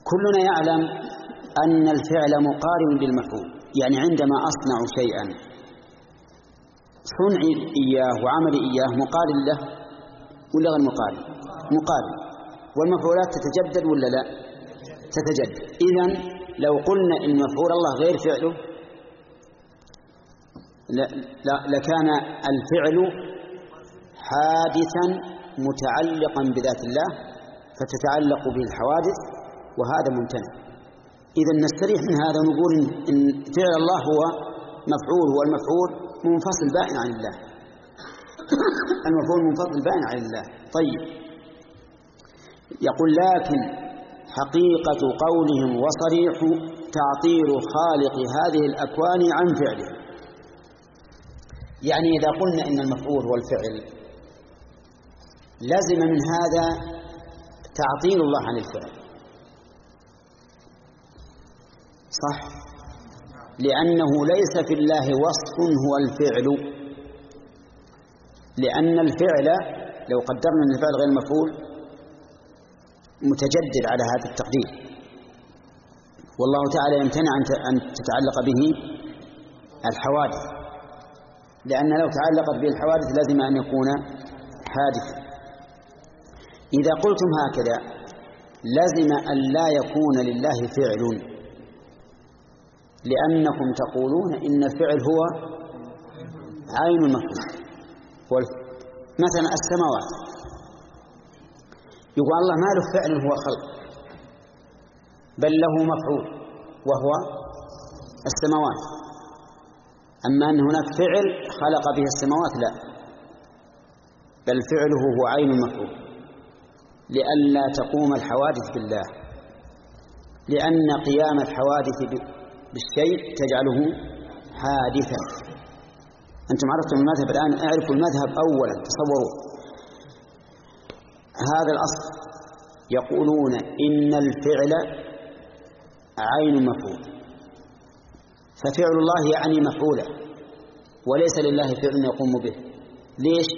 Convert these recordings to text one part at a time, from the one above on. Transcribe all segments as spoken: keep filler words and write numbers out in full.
كلنا يعلم أن الفعل مقارن للمفعول، يعني عندما أصنع شيئا صنعي إياه وعملي إياه مقارن له ولا غير مقارن؟ مقارن. والمفعولات تتجدد ولا لا؟ تتجدد. إذن لو قلنا إن مفعول الله غير فعله لكان الفعل حادثا متعلقا بذات الله فتتعلق به الحوادث، وهذا ممتنع. إذن نستريح من هذا ونقول إن فعل الله هو مفعول، والمفعول منفصل بائن عن الله. المفعول منفصل بائن عن الله. طيب، يقول لكن حقيقة قولهم وصريح تعطيل خالق هذه الأكوان عن فعله. يعني إذا قلنا إن المفعول هو الفعل لازم من هذا تعطيل الله عن الفعل، صح؟ لأنه ليس في الله وصف هو الفعل، لأن الفعل لو قدرنا أن الفعل غير مفعول متجدد على هذا التقدير، والله تعالى يمتنع أن تتعلق به الحوادث، لأن لو تعلقت به الحوادث لازم أن يكون حادثا. إذا قلتم هكذا لازم أن لا يكون لله فعل، لأنكم تقولون إن الفعل هو عين المفعول. مثلا السماوات، يقول الله ما له فعل هو خلق، بل له مفعول وهو السماوات. أما أن هناك فعل خلق به السماوات لا، بل فعله هو عين المفعول، لئلا تقوم الحوادث بالله، لأن قيام الحوادث بالشيء تجعله حادثا. أنتم عرفتم المذهب الآن، اعرفوا المذهب أولا، تصوروا هذا الأصل. يقولون إن الفعل عين مفعول، ففعل الله يعني مفعولا، وليس لله فعل يقوم به. ليش؟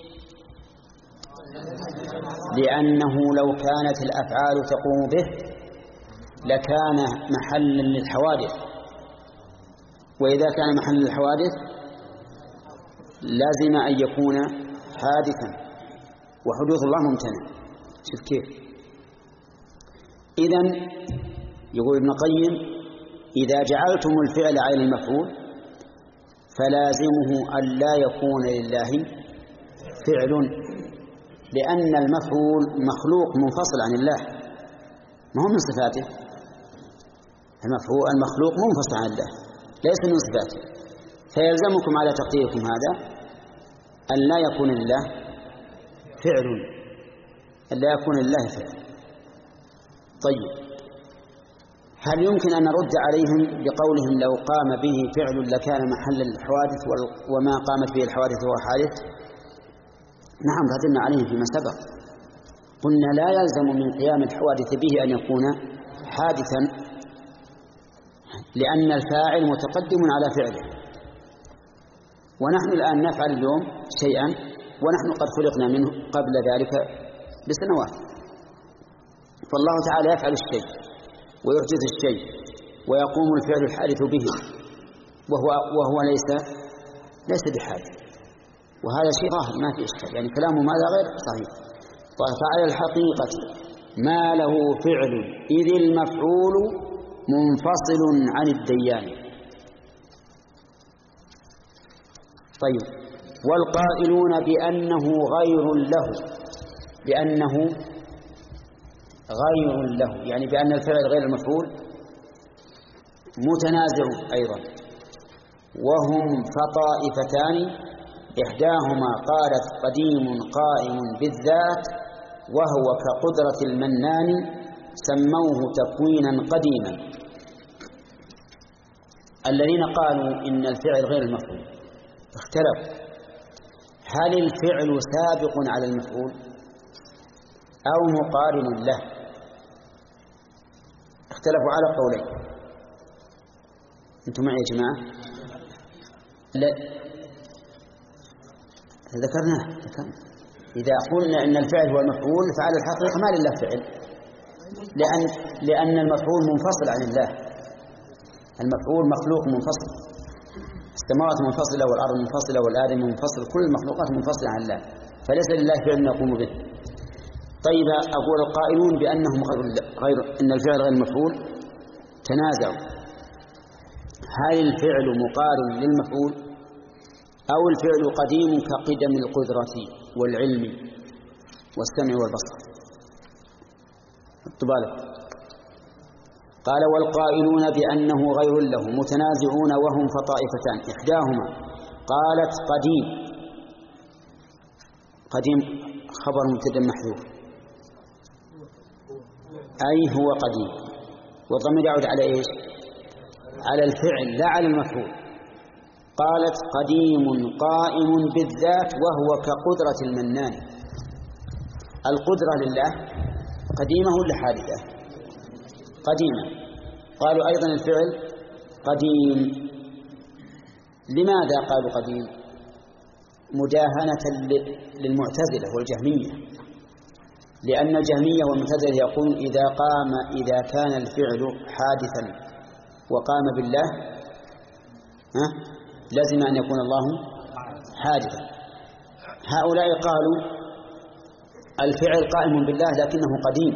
لأنه لو كانت الأفعال تقوم به لكان محلا للحوادث، وإذا كان محلا للحوادث لازم أن يكون حادثا، وحدوث الله ممتنع. شوف كيف. إذن يقول ابن القيم إذا جعلتم الفعل عين المفعول فلازمه أن لا يكون لله فعل، لأن المفعول مخلوق منفصل عن الله، ما هو من صفاته. المفعول المخلوق منفصل عن الله ليس من صفاته، فيلزمكم على تقديركم هذا أن لا يكون لله فعل، أن لا يكون لله فعل. طيب، هل يمكن أن نرد عليهم بقولهم لو قام به فعل لكان محل الحوادث وما قامت به الحوادث هو حادث؟ نعم، رددنا عليهم فيما سبق، قلنا لا يلزم من قيام الحوادث به أن يكون حادثا، لأن الفاعل متقدم على فعله، ونحن الآن نفعل اليوم شيئا ونحن قد خلقنا منه قبل ذلك بسنوات. فالله تعالى يفعل الشيء ويحدث الشيء ويقوم الفعل الحادث به وهو, وهو ليس ليس بحادث، وهذا شيء ظاهر ما في إشكال، يعني كلامه ماذا غير صحيح. فعلى الحقيقة ما له فعل إذ المفعول منفصل عن الديان. طيب، والقائلون بأنه غير له، بأنه غير له يعني بأن الفعل غير المفعول متنازع أيضا، وهم فطائفتان، إحداهما قالت قديم قائم بالذات وهو كقدرة المنان سموه تكوينا قديما. الذين قالوا إن الفعل غير المفعول اختلفوا، هل الفعل سابق على المفعول أو مقارن له؟ اختلفوا على قولين. أنتم معي يا جماعة؟ لا، ذكرناه ذكرنا. إذا قلنا إن الفعل هو المفعول فعلى الحقيقة ما لله فعل، لأن لأن المفعول منفصل عن الله. المفعول مخلوق منفصل، السماوات منفصلة والأرض منفصلة والآدم منفصل، كل المخلوقات منفصلة عن الله، فليس لله فعل يقوم به. طيب أقول القائلون بأنهم غير إن الفعل غير المفعول تنازعوا، هل الفعل مقارن للمفعول أو الفعل قديم كقدم القدرة والعلم والسمع والبصر؟ بالك. قال والقائلون بأنه غير له متنازعون وهم فطائفتان، إحداهما قالت قديم، قديم خبر مبتدأ محذوف أي هو قديم، والضمير يعود على إيش؟ على الفعل لا على المفعول. قالت قديم قائم بالذات وهو كقدرة المنان. القدرة لله قديمة ولا حادثة؟ قديمة. قالوا أيضا الفعل قديم. لماذا قالوا قديم؟ مداهنة للمعتزلة والجهمية، لأن الجهمية والمعتزلة يقول إذا قام إذا كان الفعل حادثا وقام بالله ها لازم أن يكون الله حادثا. هؤلاء قالوا الفعل قائم بالله لكنه قديم،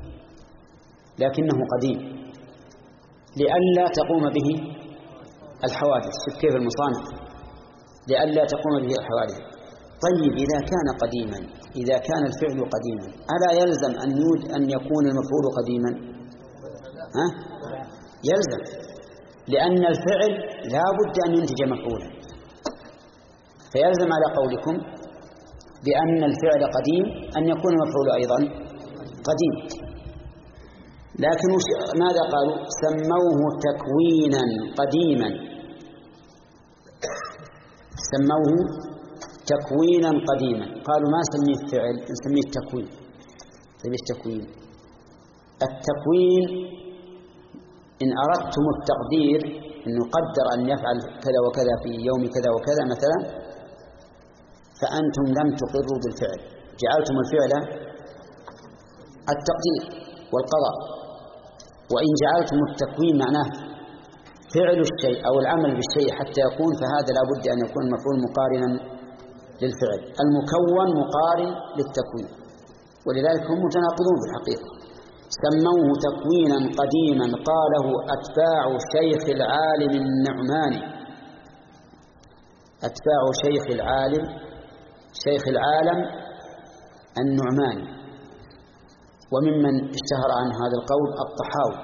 لكنه قديم لئلا تقوم به الحوادث. شوف كيف المصانع، لئلا تقوم به الحوادث. طيب إذا كان قديما، إذا كان الفعل قديما ألا يلزم أن يود أن يكون المفعول قديما؟ ها؟ يلزم، لأن الفعل لا بد أن ينتج مفعولا، فيلزم على قولكم بأن الفعل قديم أن يكون المفعول أيضا قديم. لكن ماذا قالوا؟ سموه تكوينا قديما، سموه تكوينا قديما. قالوا ما نسميه الفعل، نسميه التكوين. طيب التكوين التكوين إن أردتم التقدير أن نقدر أن يفعل كذا وكذا في يوم كذا وكذا مثلا، فأنتم لم تقروا بالفعل، جعلتم الفعل التقدير والقضاء. وإن جعلتم التكوين معناه فعل الشيء أو العمل بالشيء حتى يكون، فهذا لا بد أن يكون المفعول مقارنا للفعل. المكون مقارن للتكوين، ولذلك هم متناقضون في الحقيقة. سموه تكوينا قديما قاله أتباع شيخ العالم النعماني. أتباع شيخ العالم شيخ العالم النعماني. وممن اشتهر عن هذا القول الطحاوي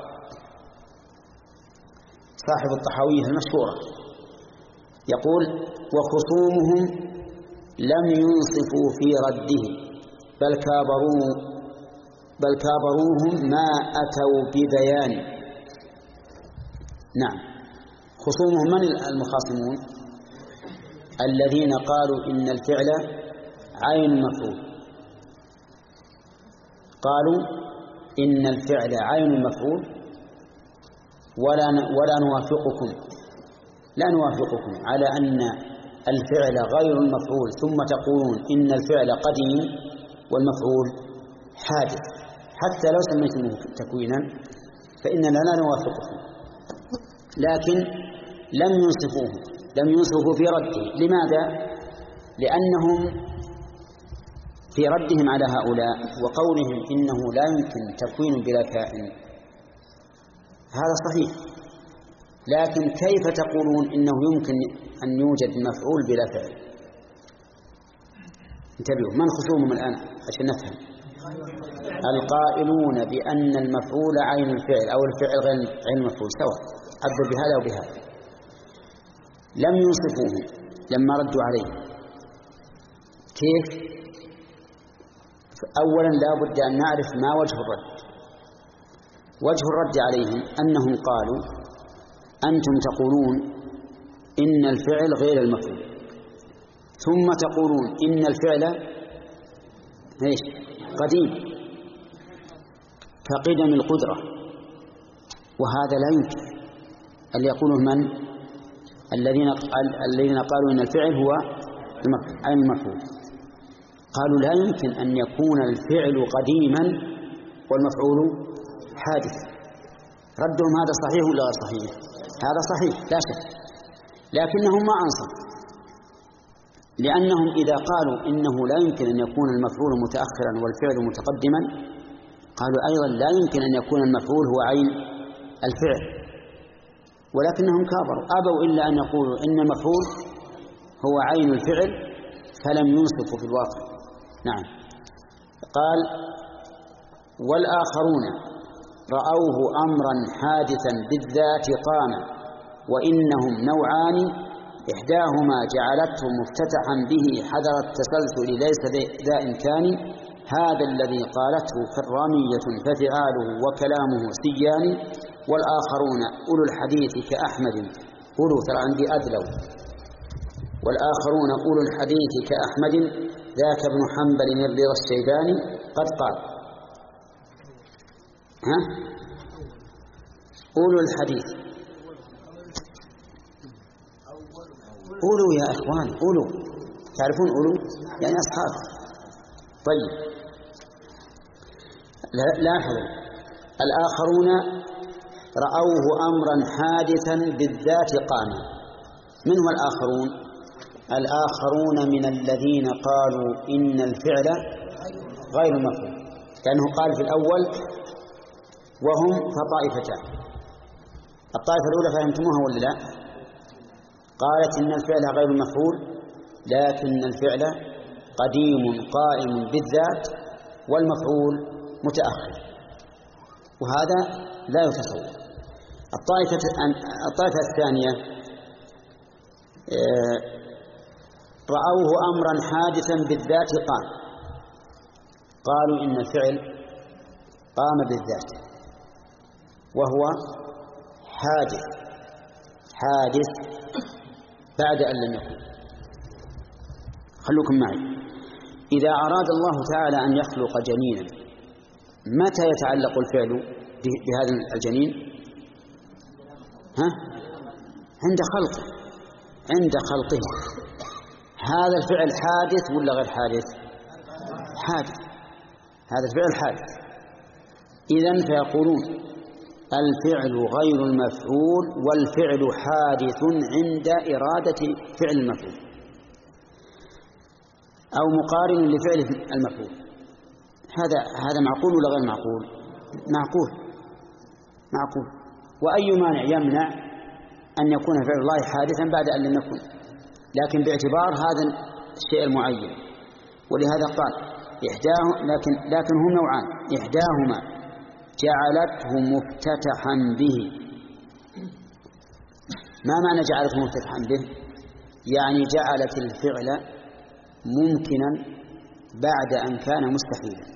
صاحب الطحاوية المشهورة، يقول وخصومهم لم ينصفوا في رده بل كابروا بل كابروهم ما أتوا ببيان. نعم، خصومهم من المخاصمون؟ الذين قالوا إن الفعل عين المفعول. قالوا إن الفعل عين المفعول ولا ولا نوافقكم لا نوافقكم على أن الفعل غير المفعول، ثم تقولون إن الفعل قديم والمفعول حادث. حتى لو سميتموه تكوينا فإننا لا نوافقكم. لكن لم ينصفوه لم ينصفوا في رده. لماذا؟ لأنهم في ردهم على هؤلاء وقولهم إنه لا يمكن تكوين بلا كائن، هذا صحيح، لكن كيف تقولون إنه يمكن أن يوجد مفعول بلا فعل؟ انتبهوا، من خصومهم الآن عشان نفهم. القائلون بأن المفعول عين الفعل أو الفعل غير عين المفعول سواء، عبر بهذا وبهذا. لم ينصفوه لما ردوا عليه. كيف؟ أولا لا بد أن نعرف ما وجه الرد. وجه الرد عليهم أنهم قالوا أنتم تقولون إن الفعل غير المفعول، ثم تقولون إن الفعل إيش؟ قديم كقدم القدرة، وهذا لا يمكن. اللي يقوله من؟ الذين الذين قالوا إن الفعل هو عين المفعول. قالوا لا يمكن أن يكون الفعل قديما والمفعول حادث. ردهم هذا صحيح ولا غير صحيح؟ هذا صحيح لا شك، لكنهم ما أنصفوا، لأنهم إذا قالوا إنه لا يمكن أن يكون المفعول متأخرا والفعل متقدما، قالوا أيضا لا يمكن أن يكون المفعول هو عين الفعل، ولكنهم كابروا أبوا إلا أن يقولوا إن المفعول هو عين الفعل فلم ينصفوا في الواقع. نعم. قال والآخرون رأوه أمرا حادثا بالذات قام وإنهم نوعان إحداهما جعلته مفتتحا به حذر التسلسل ليس ذا إمكان هذا الذي قالته كرامية ففعاله وكلامه سيان والآخرون أولو الحديث كأحمد أولو ترى عندي أدلوا والآخرون أولو الحديث كأحمد ذاك ابن حنبل الرضا الشيباني قد قال ها أولو الحديث أولو يا إخوان أولو تعرفون أولو يعني أصحاب. طيب لاحظوا الآخرون رأوه أمرا حادثا بالذات قام. من هو الآخرون؟ الآخرون من الذين قالوا إن الفعل غير مفعول، لأنه قال في الأول وهم فطائفتان. الطائفة الأولى فهمتموها ولا لا؟ قالت إن الفعل غير مفعول لكن الفعل قديم قائم بالذات والمفعول متأخر، وهذا لا يتصور. الطائفة الطائفة الثانية رأوه أمرا حادثا بالذات قام، قالوا إن الفعل قام بالذات وهو حادث حادث بعد أن لم يكن. خلوكم معي. إذا أراد الله تعالى أن يخلق جنينا متى يتعلق الفعل بهذا الجنين؟ ها؟ عند خلقه عند خلقه. هذا الفعل حادث ولا غير حادث؟ حادث. هذا الفعل حادث. إذن فيقولون الفعل غير المفعول والفعل حادث عند إرادة فعل المفعول أو مقارن لفعل المفعول. هذا هذا معقول ولا غير معقول؟ معقول معقول. وأي مانع يمنع أن يكون فعل الله حادثا بعد أن لم يكن، لكن باعتبار هذا الشيء المعين. ولهذا قال إحداه لكن لكن هم نوعان إحداهما جعلته مفتتحا به. ما معنى جعلته مفتتحا به؟ يعني جعلت الفعل ممكنا بعد أن كان مستحيلا.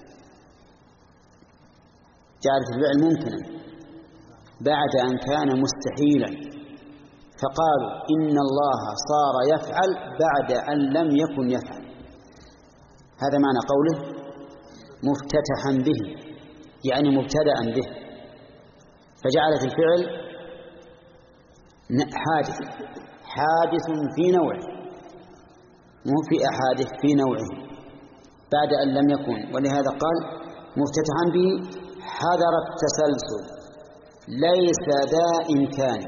جعلت الفعل ممكنا بعد أن كان مستحيلا، فقالوا إن الله صار يفعل بعد أن لم يكن يفعل. هذا معنى قوله مفتتحا به، يعني مبتدأ به. فجعلت الفعل حادث حادث في نوعه مو في أحادث في نوعه بعد أن لم يكن. ولهذا قال مفتتحا به حذر التسلسل ليس ذا إمكان،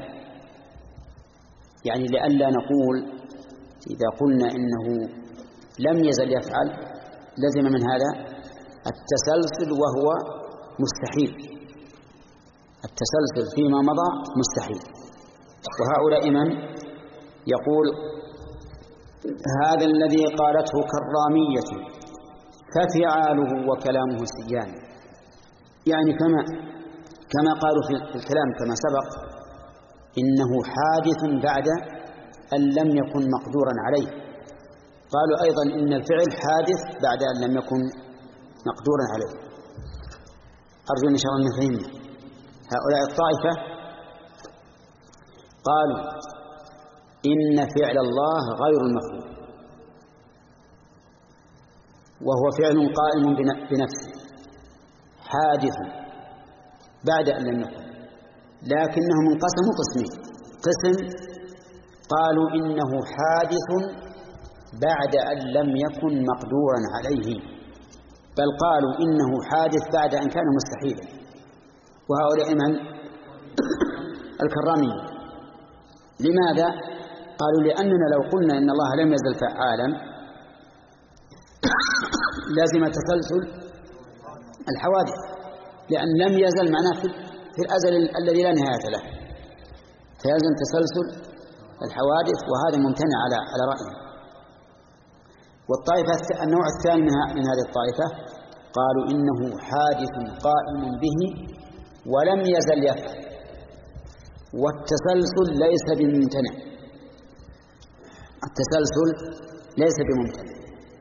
يعني لئلا نقول إذا قلنا إنه لم يزل يفعل لزم من هذا التسلسل وهو مستحيل. التسلسل فيما مضى مستحيل. وهؤلاء من يقول هذا الذي قالته كرامية ففعاله وكلامه سيان، يعني كما كما قالوا في الكلام كما سبق إنه حادث بعد أن لم يكن مقدورا عليه، قالوا أيضا إن الفعل حادث بعد أن لم يكن مقدورا عليه. أرجو إن شاء الله أن نفهمنا. هؤلاء الطائفة قالوا إن فعل الله غير المفعول وهو فعل قائم بنفسه حادث بعد أن لم يكن، لكنهم انقسموا قسمين. قسم قالوا إنه حادث بعد أن لم يكن مقدورا عليه، بل قالوا إنه حادث بعد أن كان مستحيلا. وهؤلاء من الكرامية. لماذا؟ قالوا لأننا لو قلنا إن الله لم يزل فعالا لازم تسلسل الحوادث، لأن لم يزل معناه في الأزل الذي لا نهاية له، فيلزم تسلسل الحوادث، وهذا ممتنع على على رأيه. والطائفة النوع الثاني من هذه الطائفة قالوا إنه حادث قائم به ولم يزل يفعل، والتسلسل ليس بممتنع، التسلسل ليس بممتنع.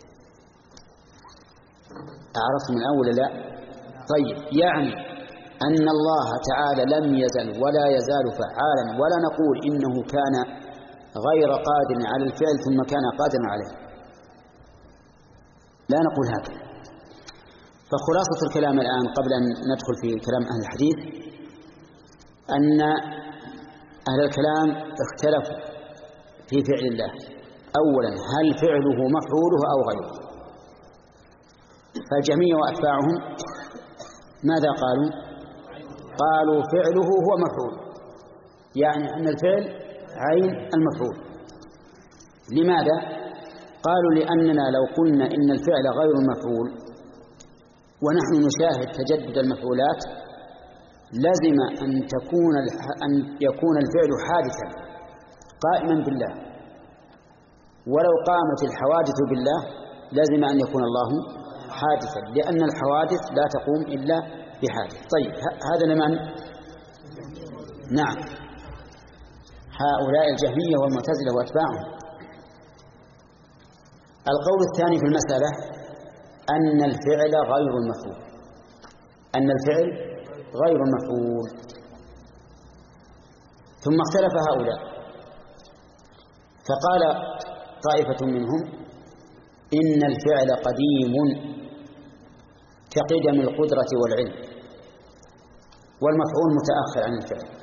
أعرفتم الأول لا؟ طيب، يعني أن الله تعالى لم يزل ولا يزال فعالا، ولا نقول إنه كان غير قادر على الفعل ثم كان قادرا عليه، لا نقول هكذا. فخلاصة الكلام الآن قبل أن ندخل في كلام أهل الحديث أن أهل الكلام اختلفوا في فعل الله. أولا، هل فعله مفعوله أو غيره؟ فالجهمية وأتباعهم ماذا قالوا؟ قالوا فعله هو مفعول، يعني أن الفعل عين المفعول. لماذا؟ قالوا لأننا لو قلنا إن الفعل غير المفعول ونحن نشاهد تجدد المفعولات لازم أن تكون أن يكون الفعل حادثا قائما بالله، ولو قامت الحوادث بالله لازم أن يكون الله حادثا، لأن الحوادث لا تقوم إلا بحادث. طيب، هذا لمن؟ نعم، هؤلاء الجهمية والمعتزلة وأتباعهم. القول الثاني في المسألة أن الفعل غير المفعول، أن الفعل غير المفعول. ثم اختلف هؤلاء، فقال طائفة منهم إن الفعل قديم كقدم القدرة والعلم، والمفعول متأخر عن الفعل.